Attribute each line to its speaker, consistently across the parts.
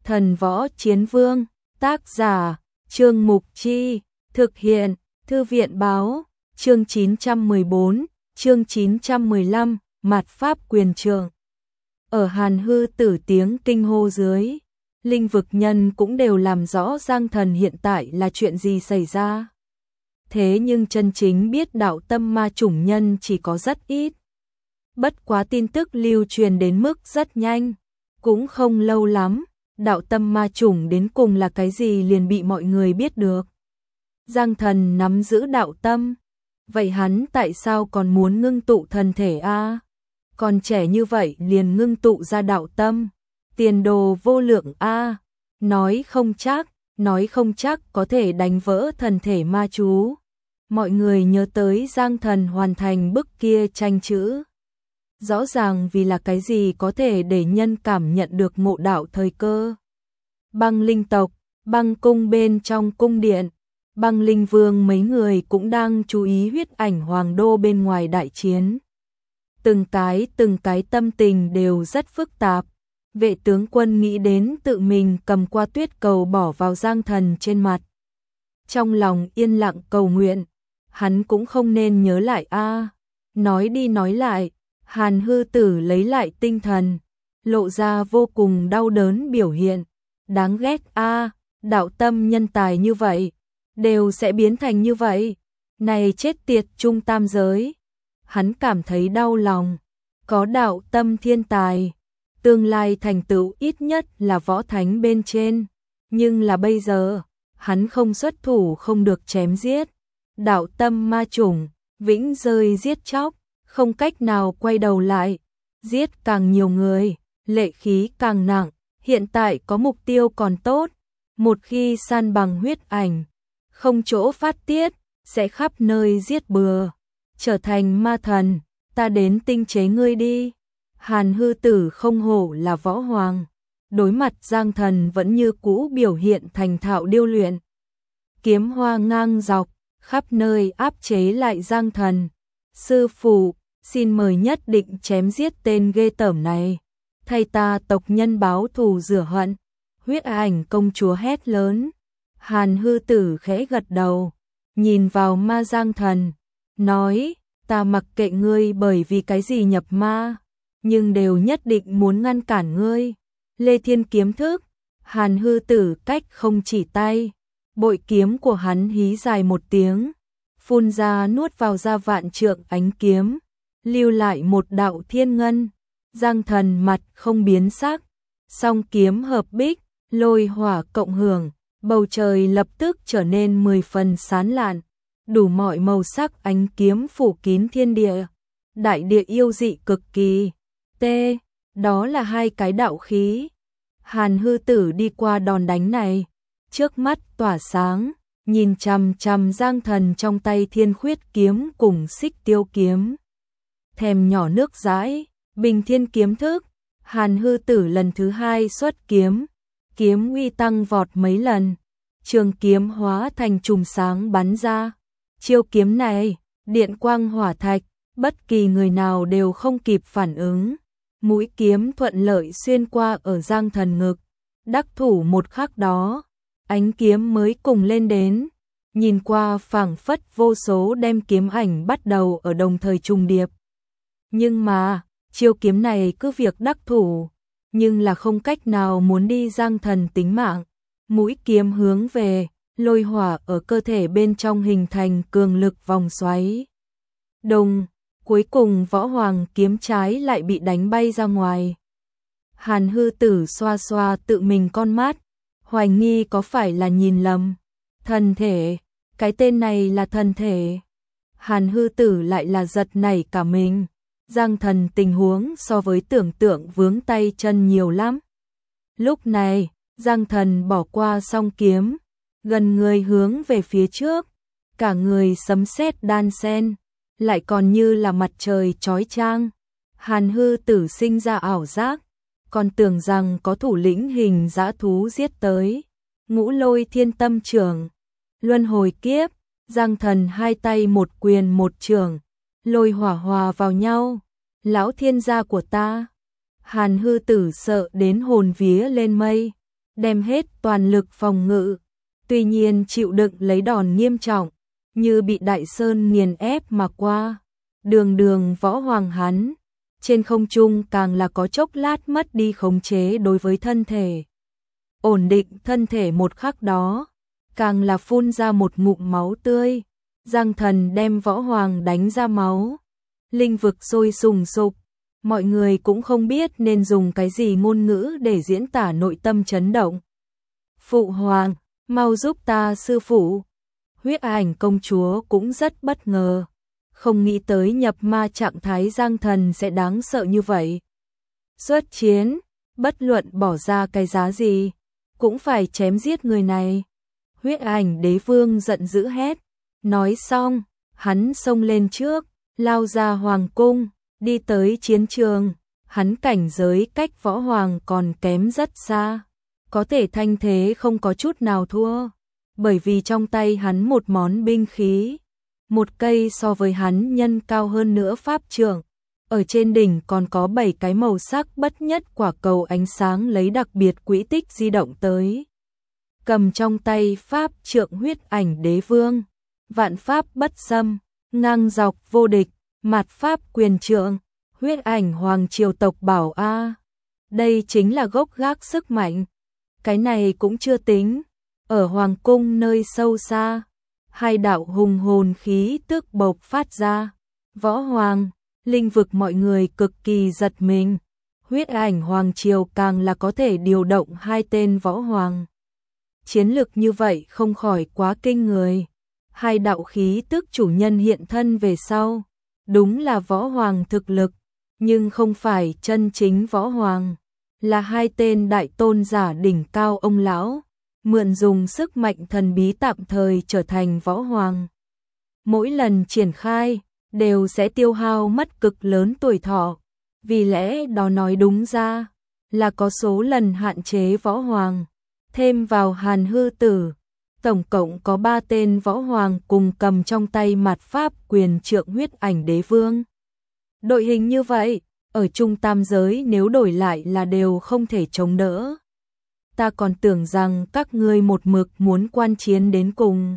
Speaker 1: Thần Võ Chiến Vương, tác giả, Trương Mục Chi, thực hiện, Thư viện báo, chương 914, chương 915, Mạt Pháp Quyền Trượng. Ở Hàn Hư Tử tiếng kinh hô dưới, linh vực nhân cũng đều làm rõ Giang Thần hiện tại là chuyện gì xảy ra. Thế nhưng chân chính biết đạo tâm ma chủng nhân chỉ có rất ít. Bất quá tin tức lưu truyền đến mức rất nhanh, cũng không lâu lắm, đạo tâm ma chủng đến cùng là cái gì liền bị mọi người biết được. Giang Thần nắm giữ đạo tâm, vậy hắn tại sao còn muốn ngưng tụ thần thể a? Còn trẻ như vậy liền ngưng tụ ra đạo tâm, tiền đồ vô lượng a, nói không chắc có thể đánh vỡ thần thể ma chú. Mọi người nhớ tới Giang Thần hoàn thành bức kia tranh chữ. Rõ ràng vì là cái gì có thể để nhân cảm nhận được ngộ đạo thời cơ. Băng linh tộc, băng cung bên trong cung điện, băng linh vương mấy người cũng đang chú ý huyết ảnh hoàng đô bên ngoài đại chiến. Từng cái tâm tình đều rất phức tạp. Vệ tướng quân nghĩ đến tự mình cầm qua tuyết cầu bỏ vào Giang Thần trên mặt. Trong lòng yên lặng cầu nguyện, hắn cũng không nên nhớ lại a. Nói đi nói lại, Hàn Hư Tử lấy lại tinh thần, lộ ra vô cùng đau đớn biểu hiện. Đáng ghét a, đạo tâm nhân tài như vậy, đều sẽ biến thành như vậy. Này chết tiệt trung tam giới. Hắn cảm thấy đau lòng, có đạo tâm thiên tài, tương lai thành tựu ít nhất là võ thánh bên trên. Nhưng là bây giờ, hắn không xuất thủ không được chém giết. Đạo tâm ma chủng, vĩnh rơi giết chóc, không cách nào quay đầu lại. Giết càng nhiều người, lệ khí càng nặng. Hiện tại có mục tiêu còn tốt, một khi san bằng huyết ảnh, không chỗ phát tiết, sẽ khắp nơi giết bừa, trở thành ma thần. Ta đến tinh chế ngươi đi. Hàn Hư Tử không hổ là võ hoàng, đối mặt Giang Thần vẫn như cũ biểu hiện thành thạo điêu luyện. Kiếm hoa ngang dọc, khắp nơi áp chế lại Giang Thần. Sư phụ, xin mời nhất định chém giết tên ghê tởm này, thay ta tộc nhân báo thù rửa hận. Huyết ảnh công chúa hét lớn. Hàn Hư Tử khẽ gật đầu, nhìn vào ma Giang Thần, nói, ta mặc kệ ngươi bởi vì cái gì nhập ma, nhưng đều nhất định muốn ngăn cản ngươi. Lê Thiên kiếm thức. Hàn Hư Tử cách không chỉ tay, bội kiếm của hắn hí dài một tiếng, phun ra nuốt vào ra vạn trượng ánh kiếm, lưu lại một đạo thiên ngân. Giang Thần mặt không biến sắc, song kiếm hợp bích, lôi hỏa cộng hưởng, bầu trời lập tức trở nên 10 phần sáng lạn, đủ mọi màu sắc ánh kiếm phủ kín thiên địa. Đại địa yêu dị cực kỳ. Đó là hai cái đạo khí. Hàn Hư Tử đi qua đòn đánh này, trước mắt tỏa sáng, nhìn chằm chằm Giang Thần trong tay Thiên Khuyết kiếm cùng Xích Tiêu kiếm. Thèm nhỏ nước dãi, Bình Thiên kiếm thức. Hàn Hư Tử lần thứ hai xuất kiếm, kiếm uy tăng vọt mấy lần, trường kiếm hóa thành chùm sáng bắn ra. Chiêu kiếm này, điện quang hỏa thạch, bất kỳ người nào đều không kịp phản ứng. Mũi kiếm thuận lợi xuyên qua ở Giang Thần ngực. Đắc thủ một khắc đó, ánh kiếm mới cùng lên đến, nhìn qua phảng phất vô số đem kiếm ảnh bắt đầu ở đồng thời trùng điệp. Nhưng mà, chiêu kiếm này cứ việc đắc thủ, nhưng là không cách nào muốn đi Giang Thần tính mạng. Mũi kiếm hướng về, lôi hỏa ở cơ thể bên trong hình thành cường lực vòng xoáy. Đồng, cuối cùng võ hoàng kiếm trái lại bị đánh bay ra ngoài. Hàn Hư Tử xoa xoa tự mình con mắt, hoài nghi có phải là nhìn lầm. Thần thể, cái tên này là thần thể. Hàn Hư Tử lại là giật nảy cả mình. Giang Thần tình huống so với tưởng tượng vướng tay chân nhiều lắm. Lúc này, Giang Thần bỏ qua song kiếm, gần người hướng về phía trước, cả người sấm sét đan sen, lại còn như là mặt trời chói chang. Hàn Hư Tử sinh ra ảo giác, còn tưởng rằng có thủ lĩnh hình dã thú giết tới. Ngũ Lôi Thiên Tâm Chưởng, luân hồi kiếp. Giang Thần hai tay một quyền một chưởng, lôi hỏa hòa vào nhau. Lão thiên gia của ta. Hàn Hư Tử sợ đến hồn vía lên mây, đem hết toàn lực phòng ngự. Tuy nhiên chịu đựng lấy đòn nghiêm trọng, như bị đại sơn nghiền ép mà qua. Đường đường võ hoàng hắn, trên không trung càng là có chốc lát mất đi khống chế đối với thân thể. Ổn định thân thể một khắc đó, càng là phun ra một ngụm máu tươi. Giang Thần đem võ hoàng đánh ra máu. Linh vực sôi sùng sục, mọi người cũng không biết nên dùng cái gì ngôn ngữ để diễn tả nội tâm chấn động. Phụ hoàng, mau giúp ta sư phụ. Huyết Ảnh công chúa cũng rất bất ngờ, không nghĩ tới nhập ma trạng thái Giang Thần sẽ đáng sợ như vậy. Xuất chiến, bất luận bỏ ra cái giá gì, cũng phải chém giết người này. Huyết Ảnh đế vương giận dữ hét, nói xong, hắn xông lên trước, lao ra hoàng cung, đi tới chiến trường. Hắn cảnh giới cách võ hoàng còn kém rất xa, có thể thanh thế không có chút nào thua, bởi vì trong tay hắn một món binh khí, một cây so với hắn nhân cao hơn nữa pháp trượng, ở trên đỉnh còn có 7 cái màu sắc bất nhất quả cầu ánh sáng lấy đặc biệt quỹ tích di động tới. Cầm trong tay pháp trượng Huyết Ảnh đế vương, vạn pháp bất xâm, ngang dọc vô địch, mạt pháp quyền trượng, Huyết Ảnh hoàng triều tộc bảo a. Đây chính là gốc gác sức mạnh. Cái này cũng chưa tính, ở hoàng cung nơi sâu xa, hai đạo hùng hồn khí tức bộc phát ra. Võ hoàng, linh vực mọi người cực kỳ giật mình. Huyết Ảnh hoàng triều càng là có thể điều động 2 tên võ hoàng. Chiến lực như vậy không khỏi quá kinh người. Hai đạo khí tức chủ nhân hiện thân về sau, đúng là võ hoàng thực lực, nhưng không phải chân chính võ hoàng, là 2 tên đại tôn giả đỉnh cao ông lão, mượn dùng sức mạnh thần bí tạm thời trở thành võ hoàng. Mỗi lần triển khai, đều sẽ tiêu hao mất cực lớn tuổi thọ, vì lẽ đó nói đúng ra, là có số lần hạn chế võ hoàng. Thêm vào Hàn Hư Tử, tổng cộng có 3 tên võ hoàng cùng cầm trong tay mạt pháp quyền trượng Huyết Ảnh đế vương. Đội hình như vậy, ở trung tam giới nếu đổi lại là đều không thể chống đỡ. Ta còn tưởng rằng các ngươi một mực muốn quan chiến đến cùng.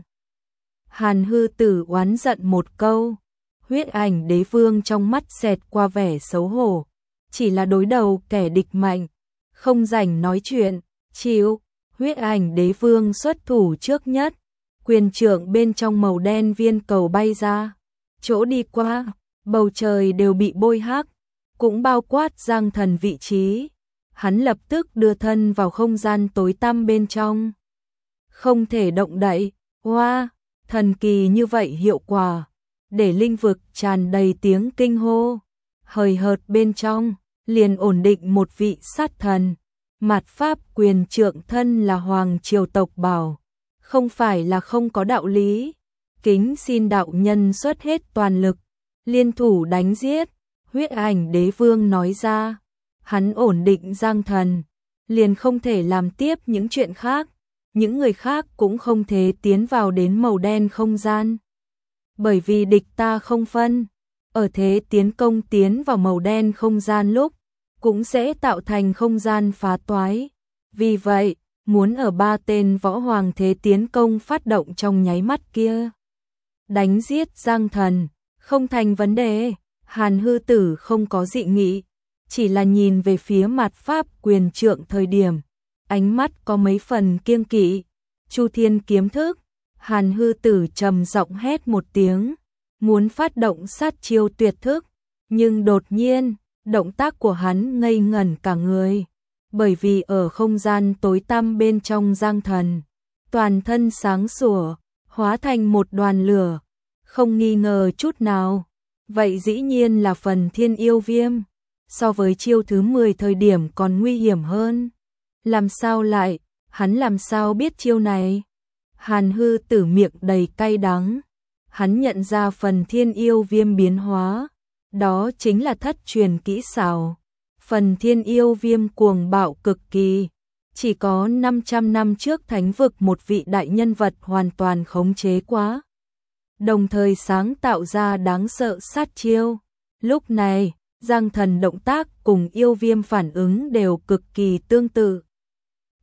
Speaker 1: Hàn Hư Tử oán giận một câu, Huyết Ảnh đế vương trong mắt xẹt qua vẻ xấu hổ, chỉ là đối đầu kẻ địch mạnh, không rảnh nói chuyện, chịu. Huyết Ảnh đế vương xuất thủ trước nhất, quyền trượng bên trong màu đen viên cầu bay ra, chỗ đi qua, bầu trời đều bị bôi hắc, cũng bao quát Giang Thần vị trí. Hắn lập tức đưa thân vào không gian tối tăm bên trong, không thể động đậy. Hoa, thần kỳ như vậy hiệu quả, để linh vực tràn đầy tiếng kinh hô. Hời hợt bên trong, liền ổn định một vị sát thần. Mạt pháp quyền trượng thân là hoàng triều tộc bảo, không phải là không có đạo lý. Kính xin đạo nhân xuất hết toàn lực, liên thủ đánh giết. Huyết Ảnh đế vương nói ra, hắn ổn định Giang Thần, liền không thể làm tiếp những chuyện khác, những người khác cũng không thể tiến vào đến màu đen không gian. Bởi vì địch ta không phân, ở thế tiến công tiến vào màu đen không gian lúc, cũng sẽ tạo thành không gian phá toái. Vì vậy, muốn ở 3 tên võ hoàng thế tiến công phát động trong nháy mắt kia, đánh giết Giang Thần, không thành vấn đề. Hàn Hư Tử không có dị nghị, chỉ là nhìn về phía mạt pháp quyền trượng thời điểm, ánh mắt có mấy phần kiêng kỵ. Chu Thiên kiếm thức, Hàn Hư Tử trầm giọng hét một tiếng, muốn phát động sát chiêu tuyệt thức, nhưng đột nhiên, động tác của hắn ngây ngẩn cả người, bởi vì ở không gian tối tăm bên trong Giang Thần, toàn thân sáng sủa, hóa thành một đoàn lửa, không nghi ngờ chút nào. Vậy dĩ nhiên là phần thiên yêu viêm, so với chiêu thứ 10 thời điểm còn nguy hiểm hơn. Làm sao lại, hắn làm sao biết chiêu này? Hàn Hư Tử miệng đầy cay đắng, hắn nhận ra phần thiên yêu viêm biến hóa, đó chính là thất truyền kỹ xảo. Phần thiên yêu viêm cuồng bạo cực kỳ, chỉ có 500 năm trước thánh vực một vị đại nhân vật hoàn toàn khống chế quá, đồng thời sáng tạo ra đáng sợ sát chiêu. Lúc này, Giang Thần động tác cùng yêu viêm phản ứng đều cực kỳ tương tự.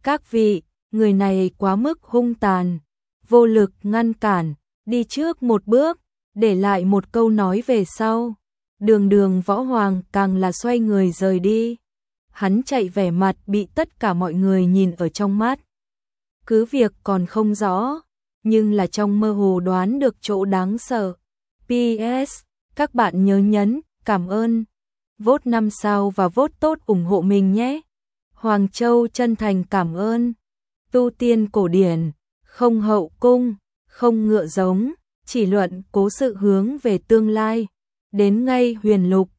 Speaker 1: Các vị, người này quá mức hung tàn, vô lực ngăn cản, đi trước một bước, để lại một câu nói về sau. Đường Võ Hoàng càng là xoay người rời đi. Hắn chạy vẻ mặt bị tất cả mọi người nhìn ở trong mắt. Cứ việc còn không rõ, nhưng là trong mơ hồ đoán được chỗ đáng sợ. PS, các bạn nhớ nhấn, cảm ơn. Vote 5 sao và vote tốt ủng hộ mình nhé. Hoàng Châu chân thành cảm ơn. Tu tiên cổ điển, không hậu cung, không ngựa giống, chỉ luận cố sự hướng về tương lai. Đến ngay huyền lục,